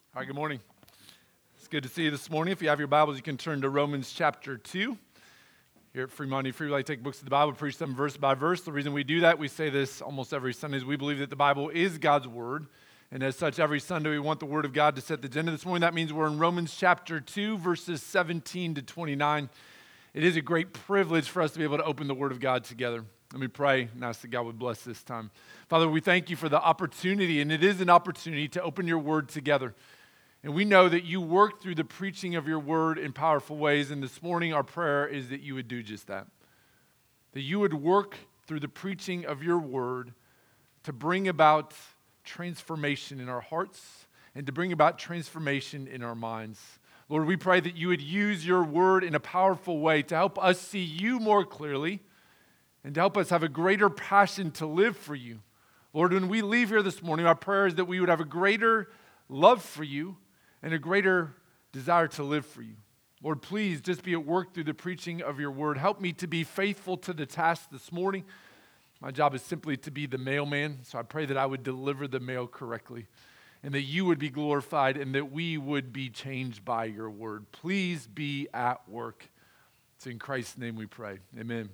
All right, good morning. It's good to see you this morning. If you have your Bibles, you can turn to Romans chapter 2. Here at Fremont Free Light, take books of the Bible, preach them verse by verse. The reason we do that, we say this almost every Sunday, is we believe that the Bible is God's Word. And as such, every Sunday we want the Word of God to set the agenda. This morning, that means we're in Romans chapter 2, verses 17 to 29. It is a great privilege for us to be able to open the Word of God together. Let me pray and ask that God would bless this time. Father, we thank you for the opportunity, and it is an opportunity to open your Word together. And we know that you work through the preaching of your word in powerful ways. And this morning, our prayer is that you would do just that. That you would work through the preaching of your word to bring about transformation in our hearts and to bring about transformation in our minds. Lord, we pray that you would use your word in a powerful way to help us see you more clearly and to help us have a greater passion to live for you. Lord, when we leave here this morning, our prayer is that we would have a greater love for you and a greater desire to live for you. Lord, please just be at work through the preaching of your word. Help me to be faithful to the task this morning. My job is simply to be the mailman, so I pray that I would deliver the mail correctly and that you would be glorified and that we would be changed by your word. Please be at work. It's in Christ's name we pray. Amen.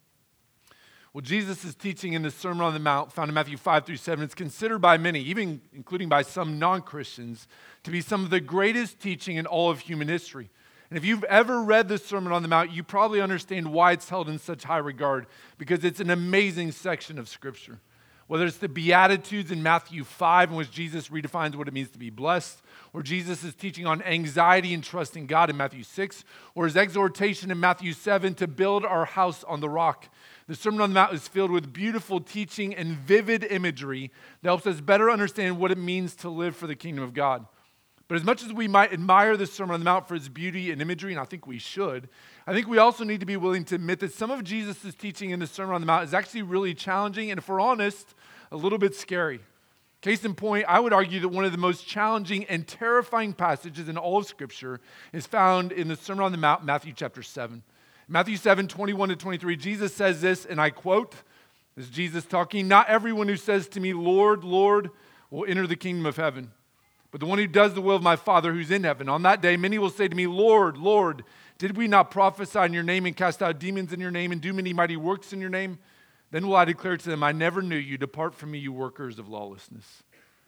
Well, Jesus' teaching in the Sermon on the Mount, found in Matthew 5 through 7, it's considered by many, even including by some non-Christians, to be some of the greatest teaching in all of human history. And if you've ever read the Sermon on the Mount, you probably understand why it's held in such high regard, because it's an amazing section of Scripture. Whether it's the Beatitudes in Matthew 5, in which Jesus redefines what it means to be blessed, or Jesus is teaching on anxiety and trusting God in Matthew 6, or his exhortation in Matthew 7 to build our house on the rock. The Sermon on the Mount is filled with beautiful teaching and vivid imagery that helps us better understand what it means to live for the kingdom of God. But as much as we might admire the Sermon on the Mount for its beauty and imagery, and I think we should, I think we also need to be willing to admit that some of Jesus' teaching in the Sermon on the Mount is actually really challenging and, if we're honest, a little bit scary. Case in point, I would argue that one of the most challenging and terrifying passages in all of Scripture is found in the Sermon on the Mount, Matthew chapter 7. Matthew 7, 21 to 23, Jesus says this, and I quote, this is Jesus talking, "Not everyone who says to me, 'Lord, Lord,' will enter the kingdom of heaven, but the one who does the will of my Father who's in heaven. On that day, many will say to me, 'Lord, Lord, did we not prophesy in your name and cast out demons in your name and do many mighty works in your name?' Then will I declare to them, 'I never knew you. Depart from me, you workers of lawlessness.'"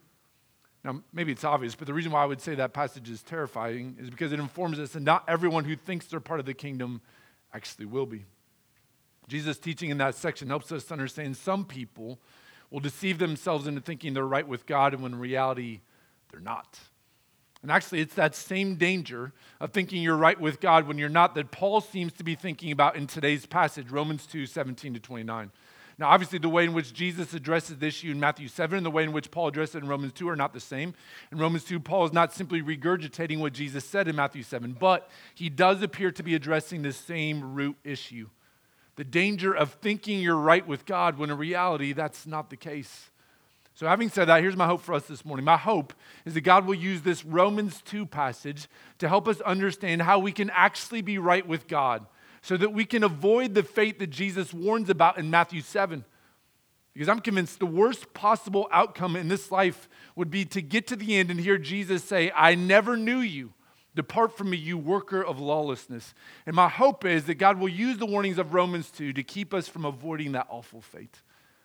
Now, maybe it's obvious, but the reason why I would say that passage is terrifying is because it informs us that not everyone who thinks they're part of the kingdom actually will be. Jesus' teaching in that section helps us to understand some people will deceive themselves into thinking they're right with God, and when in reality, they're not. And actually, it's that same danger of thinking you're right with God when you're not that Paul seems to be thinking about in today's passage, Romans 2, 17 to 29. Now, obviously, the way in which Jesus addresses this issue in Matthew 7 and the way in which Paul addressed it in Romans 2 are not the same. In Romans 2, Paul is not simply regurgitating what Jesus said in Matthew 7, but he does appear to be addressing the same root issue. The danger of thinking you're right with God when in reality, that's not the case. So having said that, here's my hope for us this morning. My hope is that God will use this Romans 2 passage to help us understand how we can actually be right with God, so that we can avoid the fate that Jesus warns about in Matthew 7. Because I'm convinced the worst possible outcome in this life would be to get to the end and hear Jesus say, "I never knew you. Depart from me, you worker of lawlessness." And my hope is that God will use the warnings of Romans 2 to keep us from avoiding that awful fate.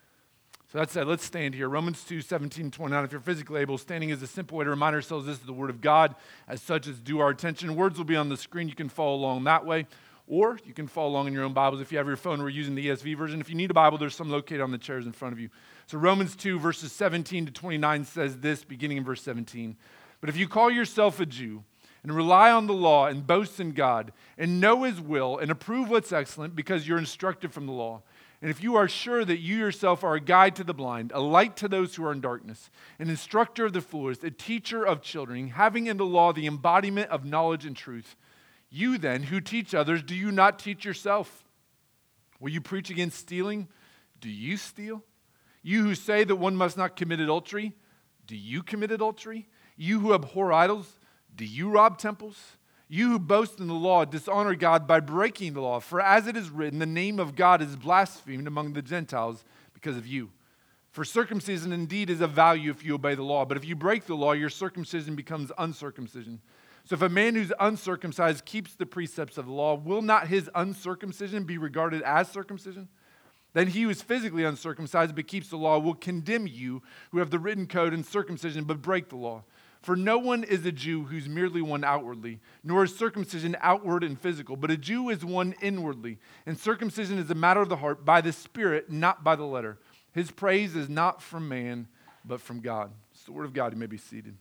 So that said, let's stand here. Romans 2, 17, 29. If you're physically able, standing is a simple way to remind ourselves this is the Word of God. As such, it's due our attention. Words will be on the screen. You can follow along that way. Or you can follow along in your own Bibles. If you have your phone, we're using the ESV version. If you need a Bible, there's some located on the chairs in front of you. So Romans 2, verses 17 to 29 says this, beginning in verse 17. "But if you call yourself a Jew and rely on the law and boast in God and know his will and approve what's excellent because you're instructed from the law, and if you are sure that you yourself are a guide to the blind, a light to those who are in darkness, an instructor of the foolish, a teacher of children, having in the law the embodiment of knowledge and truth, you then, who teach others, do you not teach yourself? Will you preach against stealing? Do you steal? You who say that one must not commit adultery, do you commit adultery? You who abhor idols, do you rob temples? You who boast in the law, dishonor God by breaking the law. For as it is written, the name of God is blasphemed among the Gentiles because of you. For circumcision indeed is of value if you obey the law, but if you break the law, your circumcision becomes uncircumcision. So if a man who's uncircumcised keeps the precepts of the law, will not his uncircumcision be regarded as circumcision? Then he who is physically uncircumcised but keeps the law will condemn you who have the written code and circumcision but break the law. For no one is a Jew who's merely one outwardly, nor is circumcision outward and physical, but a Jew is one inwardly. And circumcision is a matter of the heart, by the Spirit, not by the letter. His praise is not from man, but from God. It's the word of God. You may be seated.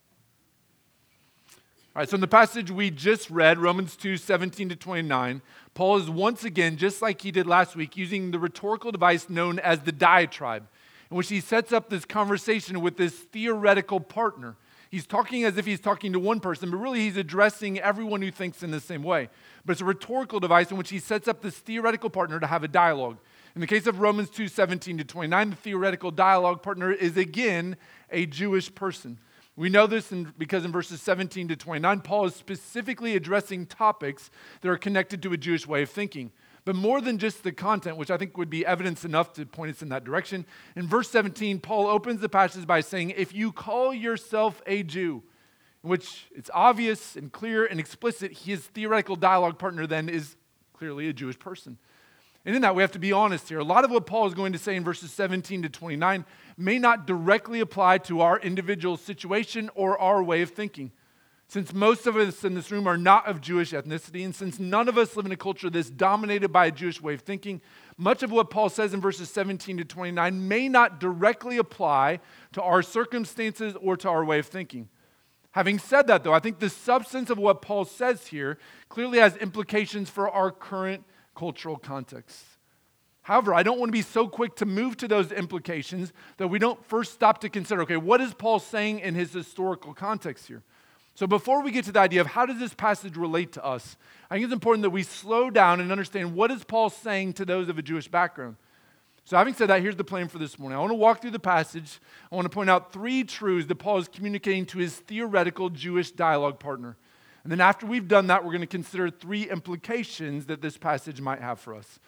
All right, so in the passage we just read, Romans 2, 17 to 29, Paul is once again, just like he did last week, using the rhetorical device known as the diatribe, in which he sets up this conversation with this theoretical partner. He's talking as if he's talking to one person, but really he's addressing everyone who thinks in the same way. But it's a rhetorical device in which he sets up this theoretical partner to have a dialogue. In the case of Romans 2, 17 to 29, the theoretical dialogue partner is again a Jewish person. We know this because in verses 17 to 29, Paul is specifically addressing topics that are connected to a Jewish way of thinking. But more than just the content, which I think would be evidence enough to point us in that direction, in verse 17, Paul opens the passage by saying, if you call yourself a Jew, in which it's obvious and clear and explicit, his theoretical dialogue partner then is clearly a Jewish person. And in that, we have to be honest here. A lot of what Paul is going to say in verses 17 to 29 may not directly apply to our individual situation or our way of thinking. Since most of us in this room are not of Jewish ethnicity, and since none of us live in a culture that's dominated by a Jewish way of thinking, much of what Paul says in verses 17 to 29 may not directly apply to our circumstances or to our way of thinking. Having said that, though, I think the substance of what Paul says here clearly has implications for our current cultural context. However, I don't want to be so quick to move to those implications that we don't first stop to consider, okay, what is Paul saying in his historical context here? So before we get to the idea of how does this passage relate to us, I think it's important that we slow down and understand what is Paul saying to those of a Jewish background. So having said that, here's the plan for this morning. I want to walk through the passage. I want to point out three truths that Paul is communicating to his theoretical Jewish dialogue partner. And then after we've done that, we're going to consider three implications that this passage might have for us.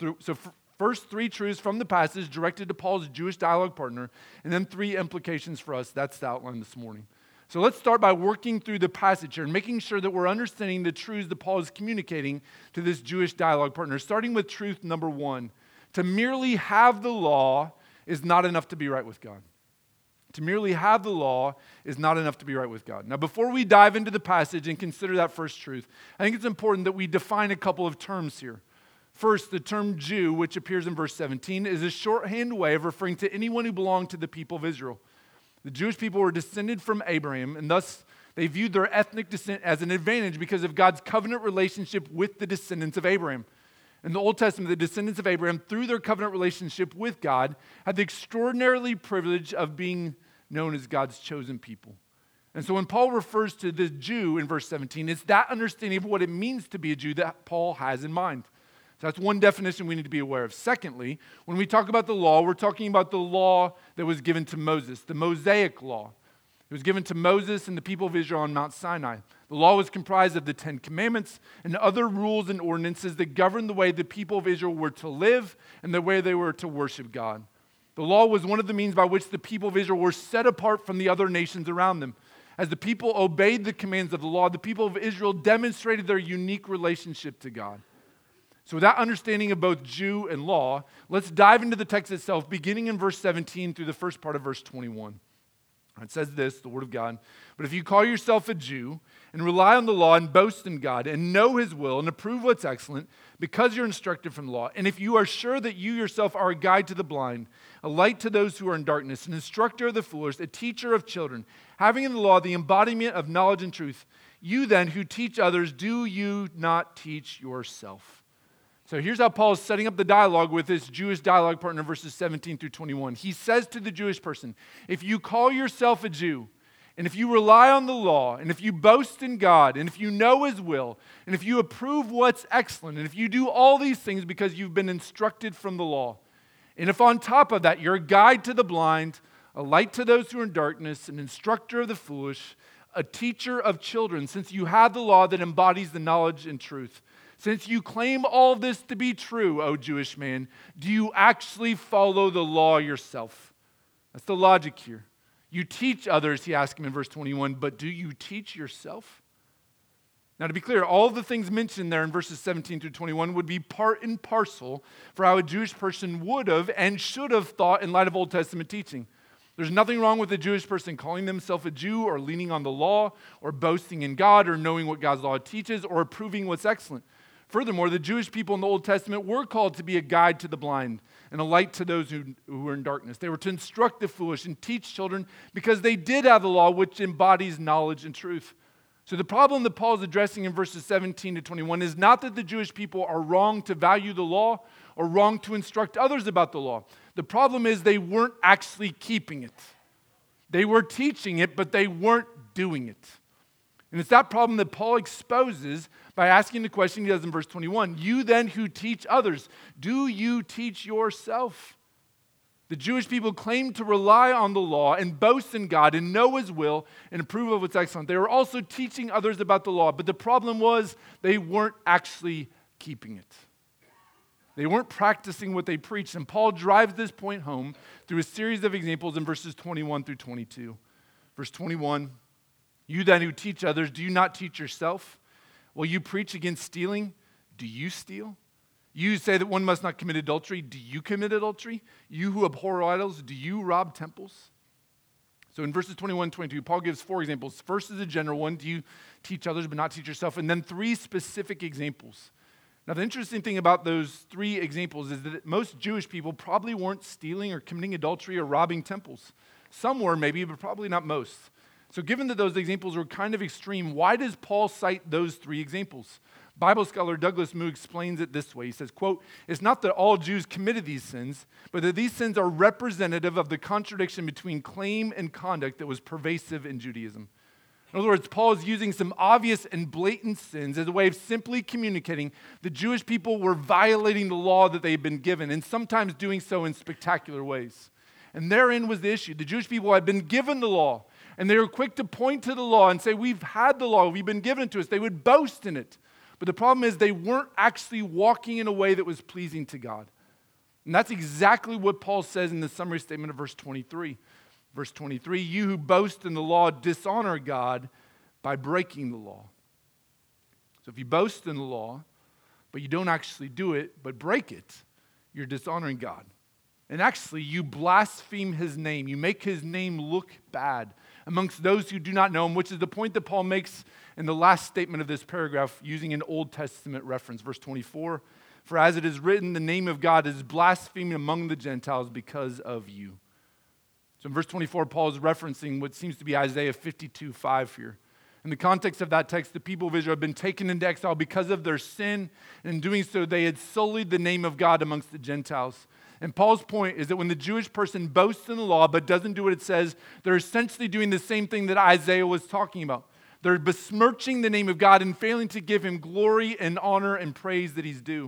First, three truths from the passage directed to Paul's Jewish dialogue partner, and then three implications for us. That's the outline this morning. So let's start by working through the passage here and making sure that we're understanding the truths that Paul is communicating to this Jewish dialogue partner, starting with truth number one. To merely have the law is not enough to be right with God. To merely have the law is not enough to be right with God. Now, before we dive into the passage and consider that first truth, I think it's important that we define a couple of terms here. First, the term Jew, which appears in verse 17, is a shorthand way of referring to anyone who belonged to the people of Israel. The Jewish people were descended from Abraham, and thus they viewed their ethnic descent as an advantage because of God's covenant relationship with the descendants of Abraham. In the Old Testament, the descendants of Abraham, through their covenant relationship with God, had the extraordinarily privilege of being known as God's chosen people. And so when Paul refers to the Jew in verse 17, it's that understanding of what it means to be a Jew that Paul has in mind. So that's one definition we need to be aware of. Secondly, when we talk about the law, we're talking about the law that was given to Moses, the Mosaic law. It was given to Moses and the people of Israel on Mount Sinai. The law was comprised of the 10 Commandments and other rules and ordinances that governed the way the people of Israel were to live and the way they were to worship God. The law was one of the means by which the people of Israel were set apart from the other nations around them. As the people obeyed the commands of the law, the people of Israel demonstrated their unique relationship to God. So with that understanding of both Jew and law, let's dive into the text itself, beginning in verse 17 through the first part of verse 21. It says this, the word of God, "But if you call yourself a Jew and rely on the law and boast in God and know his will and approve what's excellent because you're instructed from the law, and if you are sure that you yourself are a guide to the blind, a light to those who are in darkness, an instructor of the foolish, a teacher of children, having in the law the embodiment of knowledge and truth, you then who teach others, do you not teach yourself?" So here's how Paul is setting up the dialogue with his Jewish dialogue partner, verses 17 through 21. He says to the Jewish person, if you call yourself a Jew, and if you rely on the law, and if you boast in God, and if you know his will, and if you approve what's excellent, and if you do all these things because you've been instructed from the law, and if on top of that you're a guide to the blind, a light to those who are in darkness, an instructor of the foolish, a teacher of children, since you have the law that embodies the knowledge and truth, since you claim all this to be true, O Jewish man, do you actually follow the law yourself? That's the logic here. You teach others, he asks him in verse 21, but do you teach yourself? Now, to be clear, all of the things mentioned there in verses 17 through 21 would be part and parcel for how a Jewish person would have and should have thought in light of Old Testament teaching. There's nothing wrong with a Jewish person calling themselves a Jew or leaning on the law or boasting in God or knowing what God's law teaches or approving what's excellent. Furthermore, the Jewish people in the Old Testament were called to be a guide to the blind and a light to those who were in darkness. They were to instruct the foolish and teach children because they did have the law which embodies knowledge and truth. So the problem that Paul is addressing in verses 17 to 21 is not that the Jewish people are wrong to value the law or wrong to instruct others about the law. The problem is they weren't actually keeping it. They were teaching it, but they weren't doing it. And it's that problem that Paul exposes by asking the question he does in verse 21. You then who teach others, do you teach yourself? The Jewish people claimed to rely on the law and boast in God and know His will and approve of what's excellent. They were also teaching others about the law, but the problem was they weren't actually keeping it. They weren't practicing what they preached, and Paul drives this point home through a series of examples in verses 21 through 22. Verse 21, you then who teach others, do you not teach yourself? Well, you preach against stealing, do you steal? You say that one must not commit adultery, do you commit adultery? You who abhor idols, do you rob temples? So in verses 21 and 22, Paul gives 4 examples. First is a general one, do you teach others but not teach yourself? And then 3 specific examples. Now, the interesting thing about those 3 examples is that most Jewish people probably weren't stealing or committing adultery or robbing temples. Some were maybe, but probably not most. So given that those examples were kind of extreme, why does Paul cite those 3 examples? Bible scholar Douglas Moo explains it this way. He says, quote, it's not that all Jews committed these sins, but that these sins are representative of the contradiction between claim and conduct that was pervasive in Judaism. In other words, Paul is using some obvious and blatant sins as a way of simply communicating the Jewish people were violating the law that they had been given, and sometimes doing so in spectacular ways. And therein was the issue. The Jewish people had been given the law, and they were quick to point to the law and say, we've had the law, we've been given it to us. They would boast in it. But the problem is they weren't actually walking in a way that was pleasing to God. And that's exactly what Paul says in the summary statement of verse 23. Verse 23, you who boast in the law dishonor God by breaking the law. So if you boast in the law, but you don't actually do it, but break it, you're dishonoring God. And actually, you blaspheme His name. You make His name look bad amongst those who do not know Him, which is the point that Paul makes in the last statement of this paragraph using an Old Testament reference. Verse 24, for as it is written, the name of God is blasphemed among the Gentiles because of you. So in verse 24, Paul is referencing what seems to be Isaiah 52:5 here. In the context of that text, the people of Israel had been taken into exile because of their sin, and in doing so, they had sullied the name of God amongst the Gentiles. And Paul's point is that when the Jewish person boasts in the law but doesn't do what it says, they're essentially doing the same thing that Isaiah was talking about. They're besmirching the name of God and failing to give Him glory and honor and praise that He's due.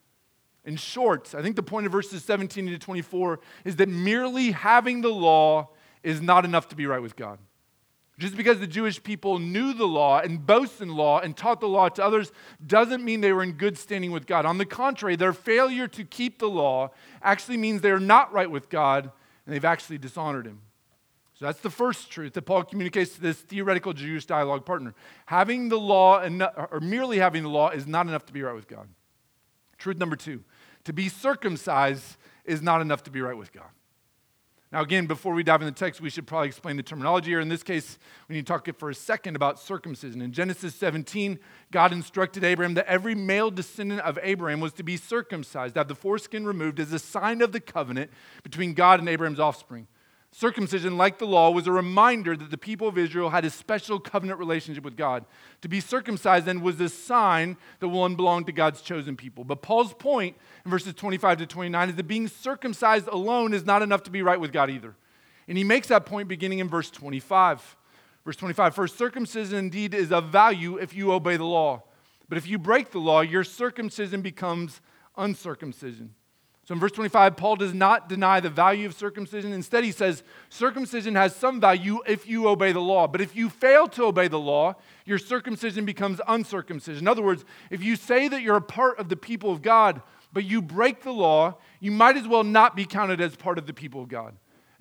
In short, I think the point of verses 17 to 24 is that merely having the law is not enough to be right with God. Just because the Jewish people knew the law and boasted in the law and taught the law to others doesn't mean they were in good standing with God. On the contrary, their failure to keep the law actually means they're not right with God and they've actually dishonored Him. So that's the first truth that Paul communicates to this theoretical Jewish dialogue partner. Having the law, or merely having the law, is not enough to be right with God. Truth number 2, to be circumcised is not enough to be right with God. Now again, before we dive into the text, we should probably explain the terminology here. In this case, we need to talk for a second about circumcision. In Genesis 17, God instructed Abraham that every male descendant of Abraham was to be circumcised, to have the foreskin removed as a sign of the covenant between God and Abraham's offspring. Circumcision, like the law, was a reminder that the people of Israel had a special covenant relationship with God. To be circumcised then was a sign that one belonged to God's chosen people. But Paul's point in verses 25 to 29 is that being circumcised alone is not enough to be right with God either. And he makes that point beginning in verse 25. Verse 25, for circumcision indeed is of value if you obey the law. But if you break the law, your circumcision becomes uncircumcision. So in verse 25, Paul does not deny the value of circumcision. Instead, he says, circumcision has some value if you obey the law. But if you fail to obey the law, your circumcision becomes uncircumcision. In other words, if you say that you're a part of the people of God, but you break the law, you might as well not be counted as part of the people of God.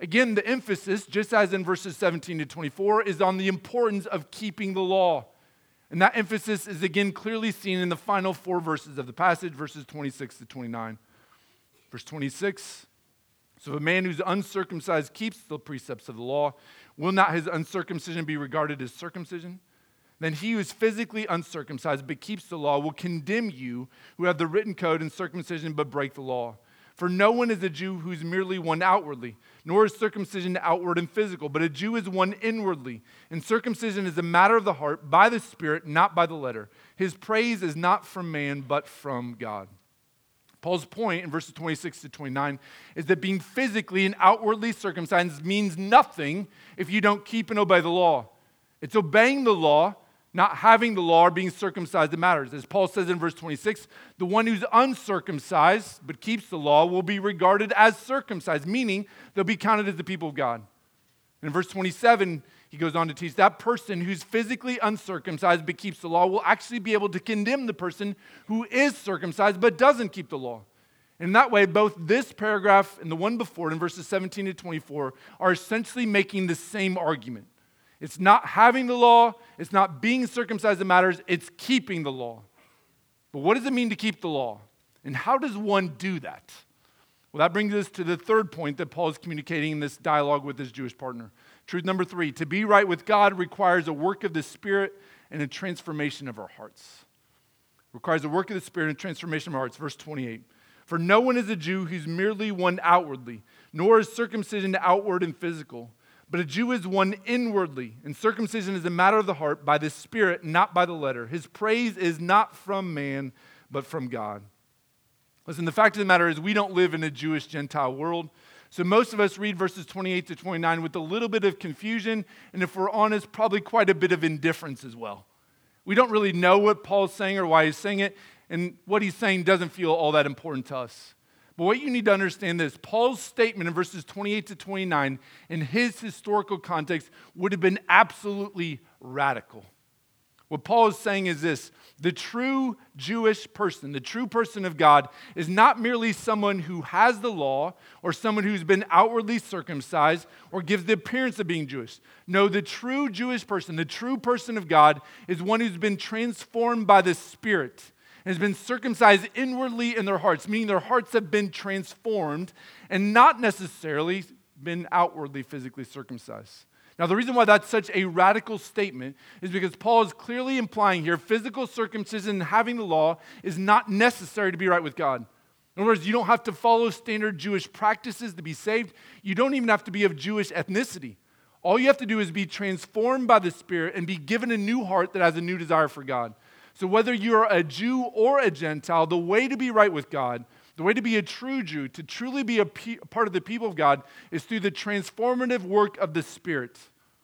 Again, the emphasis, just as in verses 17 to 24, is on the importance of keeping the law. And that emphasis is again clearly seen in the final 4 verses of the passage, verses 26 to 29. Verse 26, so if a man who's uncircumcised keeps the precepts of the law, will not his uncircumcision be regarded as circumcision? Then he who is physically uncircumcised but keeps the law will condemn you who have the written code and circumcision but break the law. For no one is a Jew who is merely one outwardly, nor is circumcision outward and physical, but a Jew is one inwardly. And circumcision is a matter of the heart, by the Spirit, not by the letter. His praise is not from man, but from God. Paul's point in verses 26 to 29 is that being physically and outwardly circumcised means nothing if you don't keep and obey the law. It's obeying the law, not having the law or being circumcised that matters. As Paul says in verse 26, the one who's uncircumcised but keeps the law will be regarded as circumcised, meaning they'll be counted as the people of God. And in verse 27, he goes on to teach that person who's physically uncircumcised but keeps the law will actually be able to condemn the person who is circumcised but doesn't keep the law. And in that way, both this paragraph and the one before it in verses 17 to 24 are essentially making the same argument. It's not having the law, it's not being circumcised that matters, it's keeping the law. But what does it mean to keep the law? And how does one do that? Well, that brings us to the third point that Paul is communicating in this dialogue with his Jewish partner. Truth number 3, to be right with God requires a work of the Spirit and a transformation of our hearts. Requires a work of the Spirit and a transformation of our hearts. Verse 28, for no one is a Jew who's merely one outwardly, nor is circumcision outward and physical. But a Jew is one inwardly, and circumcision is a matter of the heart, by the Spirit, not by the letter. His praise is not from man, but from God. Listen, the fact of the matter is we don't live in a Jewish-Gentile world, so most of us read verses 28 to 29 with a little bit of confusion, and if we're honest, probably quite a bit of indifference as well. We don't really know what Paul's saying or why he's saying it, and what he's saying doesn't feel all that important to us. But what you need to understand is Paul's statement in verses 28 to 29 in his historical context would have been absolutely radical. What Paul is saying is this: the true Jewish person, the true person of God, is not merely someone who has the law or someone who's been outwardly circumcised or gives the appearance of being Jewish. No, the true Jewish person, the true person of God, is one who's been transformed by the Spirit and has been circumcised inwardly in their hearts, meaning their hearts have been transformed and not necessarily been outwardly physically circumcised. Now, the reason why that's such a radical statement is because Paul is clearly implying here physical circumcision and having the law is not necessary to be right with God. In other words, you don't have to follow standard Jewish practices to be saved. You don't even have to be of Jewish ethnicity. All you have to do is be transformed by the Spirit and be given a new heart that has a new desire for God. So whether you're a Jew or a Gentile, the way to be right with God, the way to be a true Jew, to truly be a part of the people of God, is through the transformative work of the Spirit,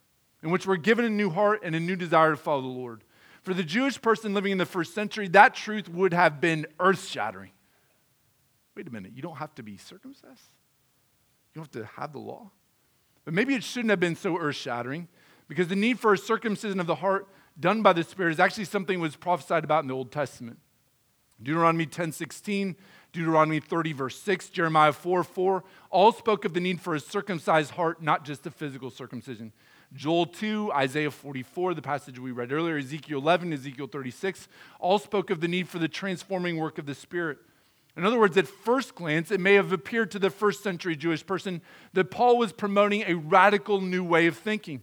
in which we're given a new heart and a new desire to follow the Lord. For the Jewish person living in the first century, that truth would have been earth-shattering. Wait a minute, you don't have to be circumcised? You don't have to have the law? But maybe it shouldn't have been so earth-shattering, because the need for a circumcision of the heart done by the Spirit is actually something that was prophesied about in the Old Testament. Deuteronomy 10:16, Deuteronomy 30, verse 6, Jeremiah 4:4, all spoke of the need for a circumcised heart, not just a physical circumcision. Joel 2, Isaiah 44, the passage we read earlier, Ezekiel 11, Ezekiel 36, all spoke of the need for the transforming work of the Spirit. In other words, at first glance, it may have appeared to the first century Jewish person that Paul was promoting a radical new way of thinking.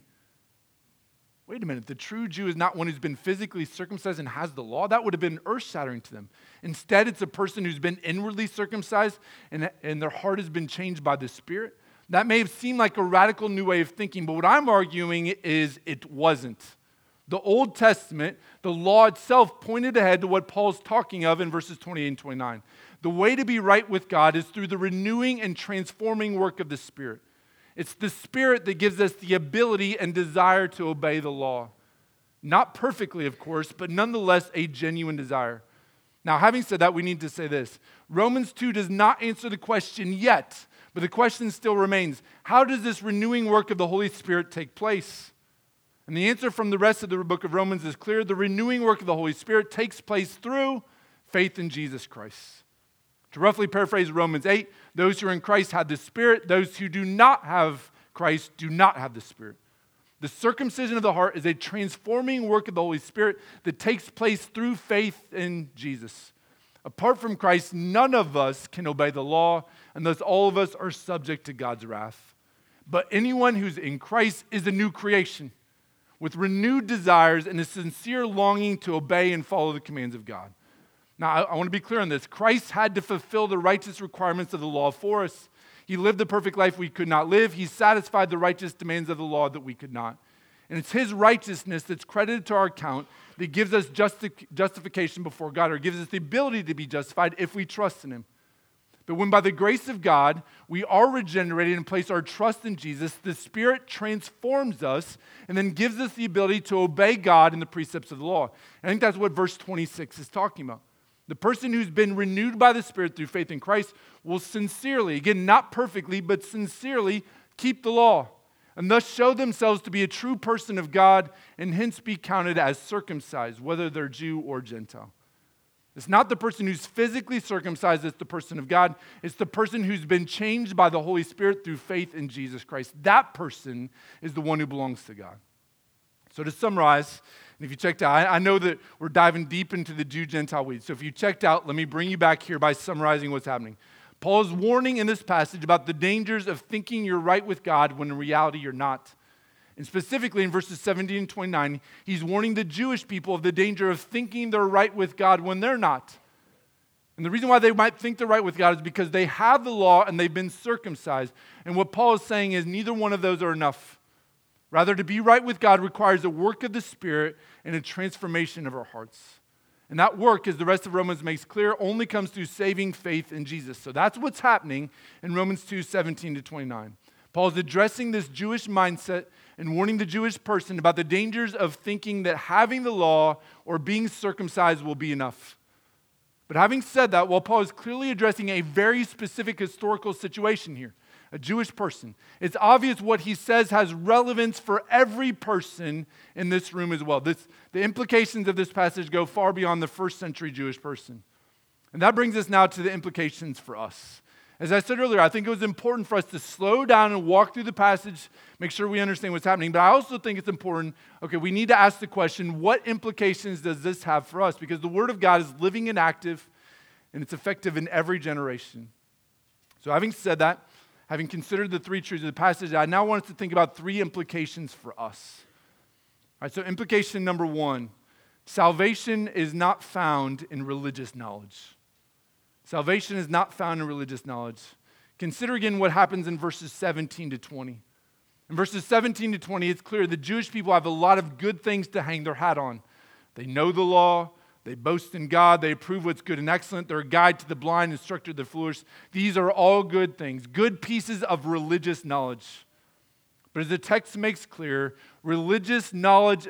Wait a minute, the true Jew is not one who's been physically circumcised and has the law. That would have been earth-shattering to them. Instead, it's a person who's been inwardly circumcised and their heart has been changed by the Spirit. That may have seemed like a radical new way of thinking, but what I'm arguing is it wasn't. The Old Testament, the law itself, pointed ahead to what Paul's talking of in verses 28 and 29. The way to be right with God is through the renewing and transforming work of the Spirit. It's the Spirit that gives us the ability and desire to obey the law. Not perfectly, of course, but nonetheless a genuine desire. Now, having said that, we need to say this. Romans 2 does not answer the question yet, but the question still remains. How does this renewing work of the Holy Spirit take place? And the answer from the rest of the book of Romans is clear. The renewing work of the Holy Spirit takes place through faith in Jesus Christ. To roughly paraphrase Romans 8, those who are in Christ have the Spirit. Those who do not have Christ do not have the Spirit. The circumcision of the heart is a transforming work of the Holy Spirit that takes place through faith in Jesus. Apart from Christ, none of us can obey the law, and thus all of us are subject to God's wrath. But anyone who's in Christ is a new creation, with renewed desires and a sincere longing to obey and follow the commands of God. Now, I want to be clear on this. Christ had to fulfill the righteous requirements of the law for us. He lived the perfect life we could not live. He satisfied the righteous demands of the law that we could not. And it's his righteousness that's credited to our account that gives us justification before God, or gives us the ability to be justified if we trust in him. But when by the grace of God, we are regenerated and place our trust in Jesus, the Spirit transforms us and then gives us the ability to obey God in the precepts of the law. And I think that's what verse 26 is talking about. The person who's been renewed by the Spirit through faith in Christ will sincerely, again, not perfectly, but sincerely keep the law, and thus show themselves to be a true person of God, and hence be counted as circumcised, whether they're Jew or Gentile. It's not the person who's physically circumcised that's the person of God. It's the person who's been changed by the Holy Spirit through faith in Jesus Christ. That person is the one who belongs to God. So to summarize, and if you checked out, I know that we're diving deep into the Jew-Gentile weeds. So if you checked out, let me bring you back here by summarizing what's happening. Paul is warning in this passage about the dangers of thinking you're right with God when in reality you're not. And specifically in verses 17 and 29, he's warning the Jewish people of the danger of thinking they're right with God when they're not. And the reason why they might think they're right with God is because they have the law and they've been circumcised. And what Paul is saying is neither one of those are enough. Rather, to be right with God requires a work of the Spirit and a transformation of our hearts. And that work, as the rest of Romans makes clear, only comes through saving faith in Jesus. So that's what's happening in Romans 2, 17 to 29. Paul is addressing this Jewish mindset and warning the Jewish person about the dangers of thinking that having the law or being circumcised will be enough. But having said that, while Paul is clearly addressing a very specific historical situation here, a Jewish person, it's obvious what he says has relevance for every person in this room as well. The implications of this passage go far beyond the first century Jewish person. And that brings us now to the implications for us. As I said earlier, I think it was important for us to slow down and walk through the passage, make sure we understand what's happening. But I also think it's important, we need to ask the question, what implications does this have for us? Because the Word of God is living and active, and it's effective in every generation. So having said that, having considered the three truths of the passage, I now want us to think about three implications for us. All right, so implication number one, salvation is not found in religious knowledge. Salvation is not found in religious knowledge. Consider again what happens in verses 17 to 20. In verses 17 to 20, it's clear the Jewish people have a lot of good things to hang their hat on. They know the law. They boast in God. They approve what's good and excellent. They're a guide to the blind, instructor to the foolish. These are all good things, good pieces of religious knowledge. But as the text makes clear, religious knowledge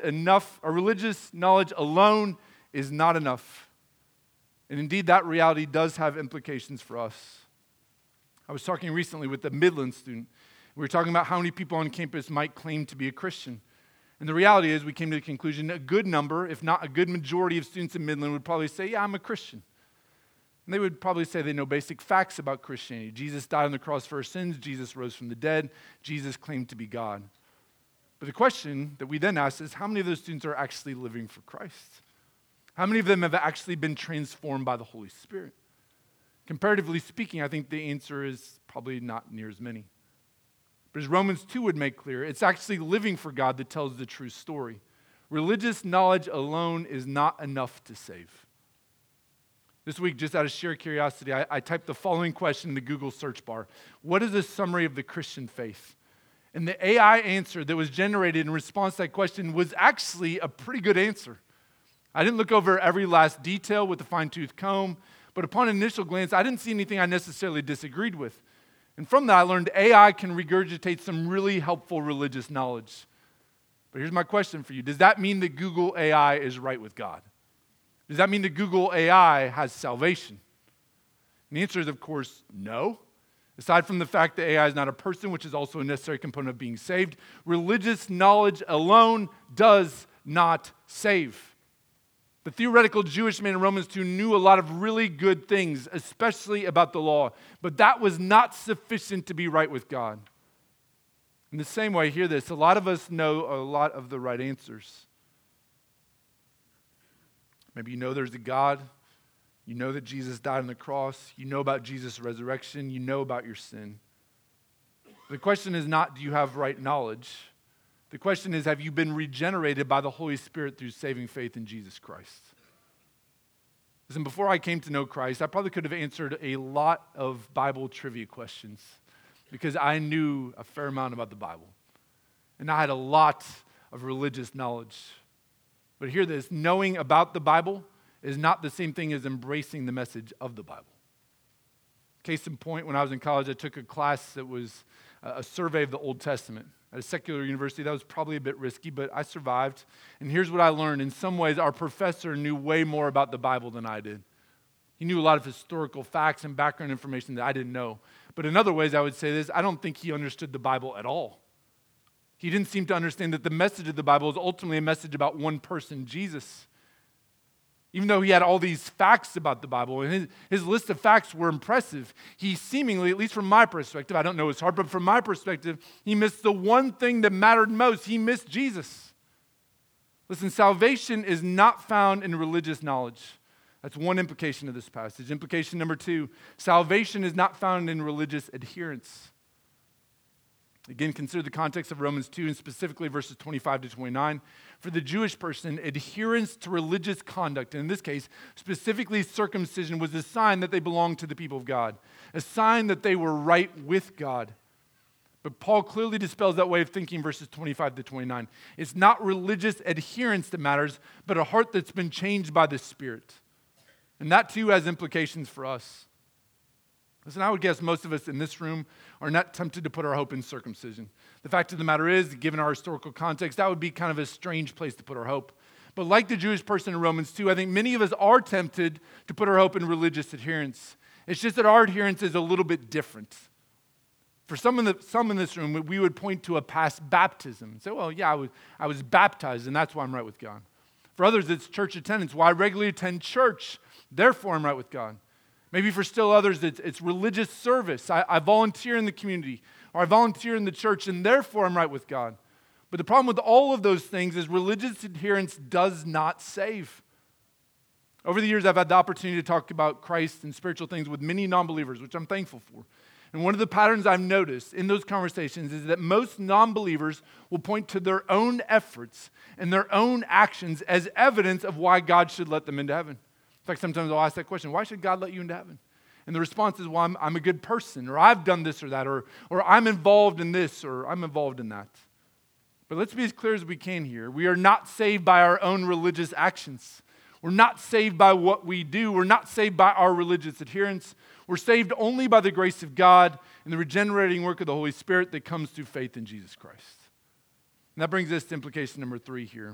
alone is not enough. And indeed, that reality does have implications for us. I was talking recently with a Midland student. We were talking about how many people on campus might claim to be a Christian. And the reality is we came to the conclusion a good number, if not a good majority of students in Midland would probably say, yeah, I'm a Christian. And they would probably say they know basic facts about Christianity. Jesus died on the cross for our sins. Jesus rose from the dead. Jesus claimed to be God. But the question that we then ask is how many of those students are actually living for Christ? How many of them have actually been transformed by the Holy Spirit? Comparatively speaking, I think the answer is probably not near as many. But as Romans 2 would make clear, it's actually living for God that tells the true story. Religious knowledge alone is not enough to save. This week, just out of sheer curiosity, I typed the following question in the Google search bar. What is a summary of the Christian faith? And the AI answer that was generated in response to that question was actually a pretty good answer. I didn't look over every last detail with a fine-tooth comb, but upon initial glance, I didn't see anything I necessarily disagreed with. And from that, I learned AI can regurgitate some really helpful religious knowledge. But here's my question for you. Does that mean that Google AI is right with God? Does that mean that Google AI has salvation? And the answer is, of course, no. Aside from the fact that AI is not a person, which is also a necessary component of being saved, religious knowledge alone does not save. The theoretical Jewish man in Romans 2 knew a lot of really good things, especially about the law, but that was not sufficient to be right with God. In the same way, hear this, a lot of us know a lot of the right answers. Maybe you know there's a God, you know that Jesus died on the cross, you know about Jesus' resurrection, you know about your sin. The question is not, do you have right knowledge? The question is, have you been regenerated by the Holy Spirit through saving faith in Jesus Christ? Listen, before I came to know Christ, I probably could have answered a lot of Bible trivia questions because I knew a fair amount about the Bible. And I had a lot of religious knowledge. But hear this, knowing about the Bible is not the same thing as embracing the message of the Bible. Case in point, when I was in college, I took a class that was a survey of the Old Testament. At a secular university, that was probably a bit risky, but I survived. And here's what I learned. In some ways, our professor knew way more about the Bible than I did. He knew a lot of historical facts and background information that I didn't know. But in other ways, I would say this, I don't think he understood the Bible at all. He didn't seem to understand that the message of the Bible is ultimately a message about one person, Jesus. Even though he had all these facts about the Bible, and his list of facts were impressive, he seemingly, at least from my perspective, I don't know his heart, but from my perspective, he missed the one thing that mattered most. He missed Jesus. Listen, salvation is not found in religious knowledge. That's one implication of this passage. Implication number 2, salvation is not found in religious adherence. Again, consider the context of Romans 2 and specifically verses 25 to 29. For the Jewish person, adherence to religious conduct, and in this case, specifically circumcision, was a sign that they belonged to the people of God, a sign that they were right with God. But Paul clearly dispels that way of thinking, verses 25 to 29. It's not religious adherence that matters, but a heart that's been changed by the Spirit. And that too has implications for us. Listen, I would guess most of us in this room are not tempted to put our hope in circumcision. The fact of the matter is, given our historical context, that would be kind of a strange place to put our hope. But like the Jewish person in Romans 2, I think many of us are tempted to put our hope in religious adherence. It's just that our adherence is a little bit different. For some in this room, we would point to a past baptism and say, well, yeah, I was baptized, and that's why I'm right with God. For others, it's church attendance. Well, I regularly attend church, therefore I'm right with God. Maybe for still others, it's religious service. I volunteer in the community, or I volunteer in the church, and therefore I'm right with God. But the problem with all of those things is religious adherence does not save. Over the years, I've had the opportunity to talk about Christ and spiritual things with many non-believers, which I'm thankful for. And one of the patterns I've noticed in those conversations is that most non-believers will point to their own efforts and their own actions as evidence of why God should let them into heaven. In fact, sometimes I'll ask that question, why should God let you into heaven? And the response is, well, I'm a good person, or I've done this or that, or I'm involved in this, or I'm involved in that. But let's be as clear as we can here. We are not saved by our own religious actions. We're not saved by what we do. We're not saved by our religious adherence. We're saved only by the grace of God and the regenerating work of the Holy Spirit that comes through faith in Jesus Christ. And that brings us to implication number 3 here.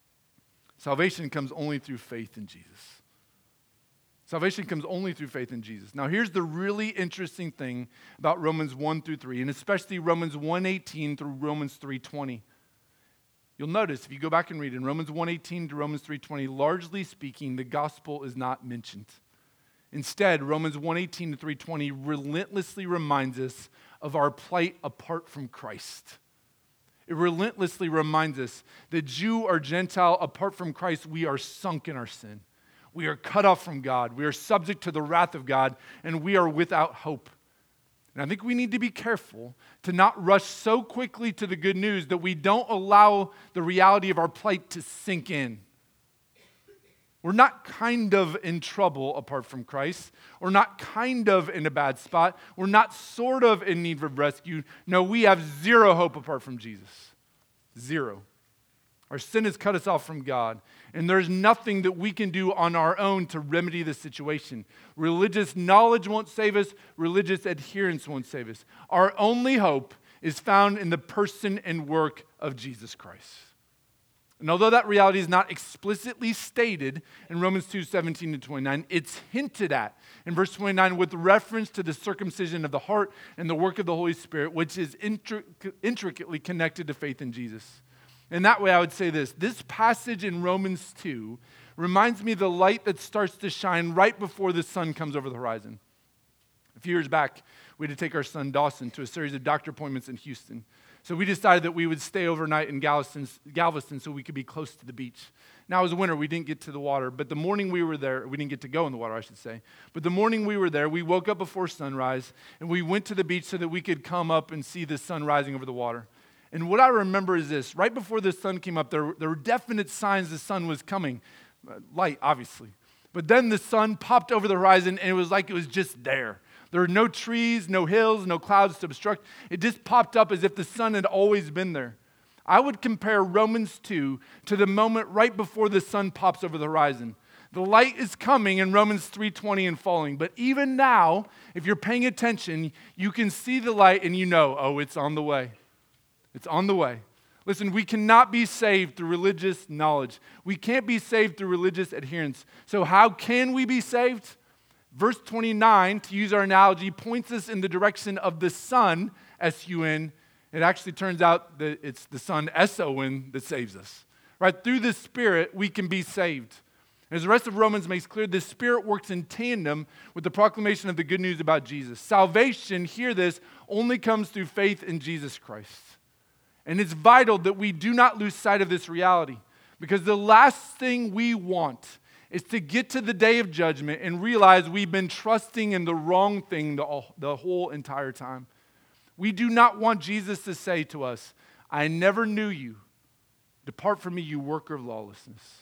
Salvation comes only through faith in Jesus. Salvation comes only through faith in Jesus. Now, here's the really interesting thing about Romans 1 through 3, and especially Romans 1:18 through Romans 3:20. You'll notice, if you go back and read in Romans 1:18 to Romans 3:20, largely speaking, the gospel is not mentioned. Instead, Romans 1:18 to 3:20 relentlessly reminds us of our plight apart from Christ. It relentlessly reminds us that Jew or Gentile, apart from Christ, we are sunk in our sin. We are cut off from God. We are subject to the wrath of God, and we are without hope. And I think we need to be careful to not rush so quickly to the good news that we don't allow the reality of our plight to sink in. We're not kind of in trouble apart from Christ. We're not kind of in a bad spot. We're not sort of in need of rescue. No, we have zero hope apart from Jesus. Zero. Our sin has cut us off from God, and there's nothing that we can do on our own to remedy the situation. Religious knowledge won't save us. Religious adherence won't save us. Our only hope is found in the person and work of Jesus Christ. And although that reality is not explicitly stated in Romans 2:17 to 29, it's hinted at in verse 29 with reference to the circumcision of the heart and the work of the Holy Spirit, which is intricately connected to faith in Jesus. In that way, I would say this passage in Romans 2 reminds me of the light that starts to shine right before the sun comes over the horizon. A few years back, we had to take our son Dawson to a series of doctor appointments in Houston. So we decided that we would stay overnight in Galveston so we could be close to the beach. Now, it was winter, we didn't get to the water, but the morning we were there, we didn't get to go in the water, I should say. But the morning we were there, we woke up before sunrise, and we went to the beach so that we could come up and see the sun rising over the water. And what I remember is this: right before the sun came up, there were definite signs the sun was coming. Light, obviously. But then the sun popped over the horizon, and it was like it was just there. There were no trees, no hills, no clouds to obstruct. It just popped up as if the sun had always been there. I would compare Romans 2 to the moment right before the sun pops over the horizon. The light is coming in Romans 3:20 and following. But even now, if you're paying attention, you can see the light and you know, oh, it's on the way. It's on the way. Listen, we cannot be saved through religious knowledge. We can't be saved through religious adherence. So how can we be saved? Verse 29, to use our analogy, points us in the direction of the Son, S-U-N. It actually turns out that it's the Son, S-O-N, that saves us. Right? Through the Spirit, we can be saved. As the rest of Romans makes clear, the Spirit works in tandem with the proclamation of the good news about Jesus. Salvation, hear this, only comes through faith in Jesus Christ. And it's vital that we do not lose sight of this reality, because the last thing we want is to get to the day of judgment and realize we've been trusting in the wrong thing the whole entire time. We do not want Jesus to say to us, I never knew you. Depart from me, you worker of lawlessness.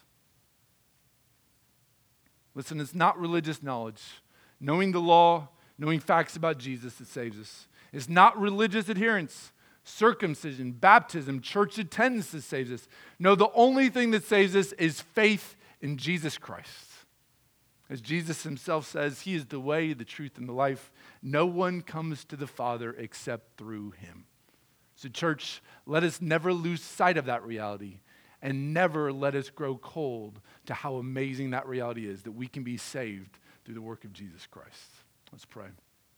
Listen, it's not religious knowledge. Knowing the law, knowing facts about Jesus that saves us. It's not religious adherence, circumcision, baptism, church attendance that saves us. No, the only thing that saves us is faith in Jesus Christ. As Jesus himself says, he is the way, the truth, and the life. No one comes to the Father except through him. So church, let us never lose sight of that reality, and never let us grow cold to how amazing that reality is, that we can be saved through the work of Jesus Christ. Let's pray.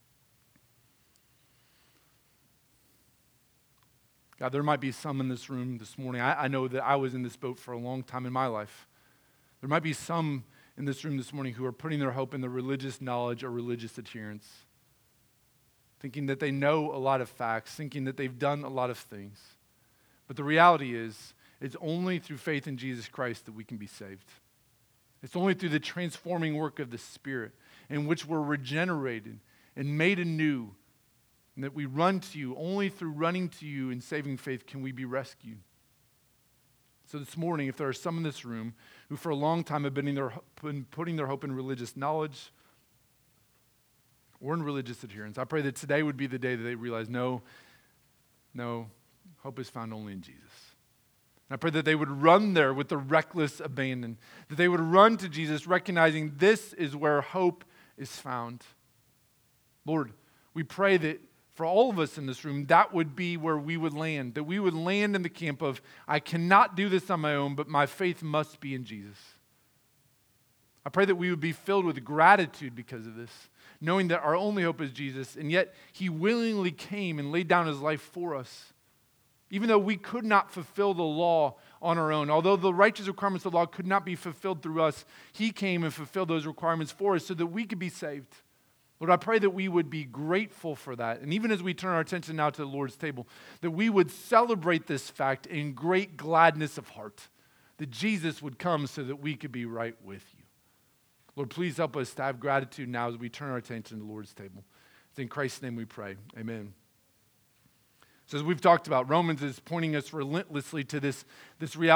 God, there might be some in this room this morning. I know that I was in this boat for a long time in my life. There might be some in this room this morning who are putting their hope in the religious knowledge or religious adherence, thinking that they know a lot of facts, thinking that they've done a lot of things. But the reality is, it's only through faith in Jesus Christ that we can be saved. It's only through the transforming work of the Spirit in which we're regenerated and made anew, and that we run to you. Only through running to you and saving faith can we be rescued. So this morning, if there are some in this room who for a long time have been putting their hope in religious knowledge or in religious adherence, I pray that today would be the day that they realize, no, hope is found only in Jesus. And I pray that they would run there with the reckless abandon, that they would run to Jesus recognizing this is where hope is found. Lord, we pray that for all of us in this room, that would be where we would land, that we would land in the camp of, I cannot do this on my own, but my faith must be in Jesus. I pray that we would be filled with gratitude because of this, knowing that our only hope is Jesus, and yet he willingly came and laid down his life for us. Even though we could not fulfill the law on our own, although the righteous requirements of the law could not be fulfilled through us, he came and fulfilled those requirements for us so that we could be saved. Lord, I pray that we would be grateful for that. And even as we turn our attention now to the Lord's table, that we would celebrate this fact in great gladness of heart, that Jesus would come so that we could be right with you. Lord, please help us to have gratitude now as we turn our attention to the Lord's table. It's in Christ's name we pray. Amen. So as we've talked about, Romans is pointing us relentlessly to this reality.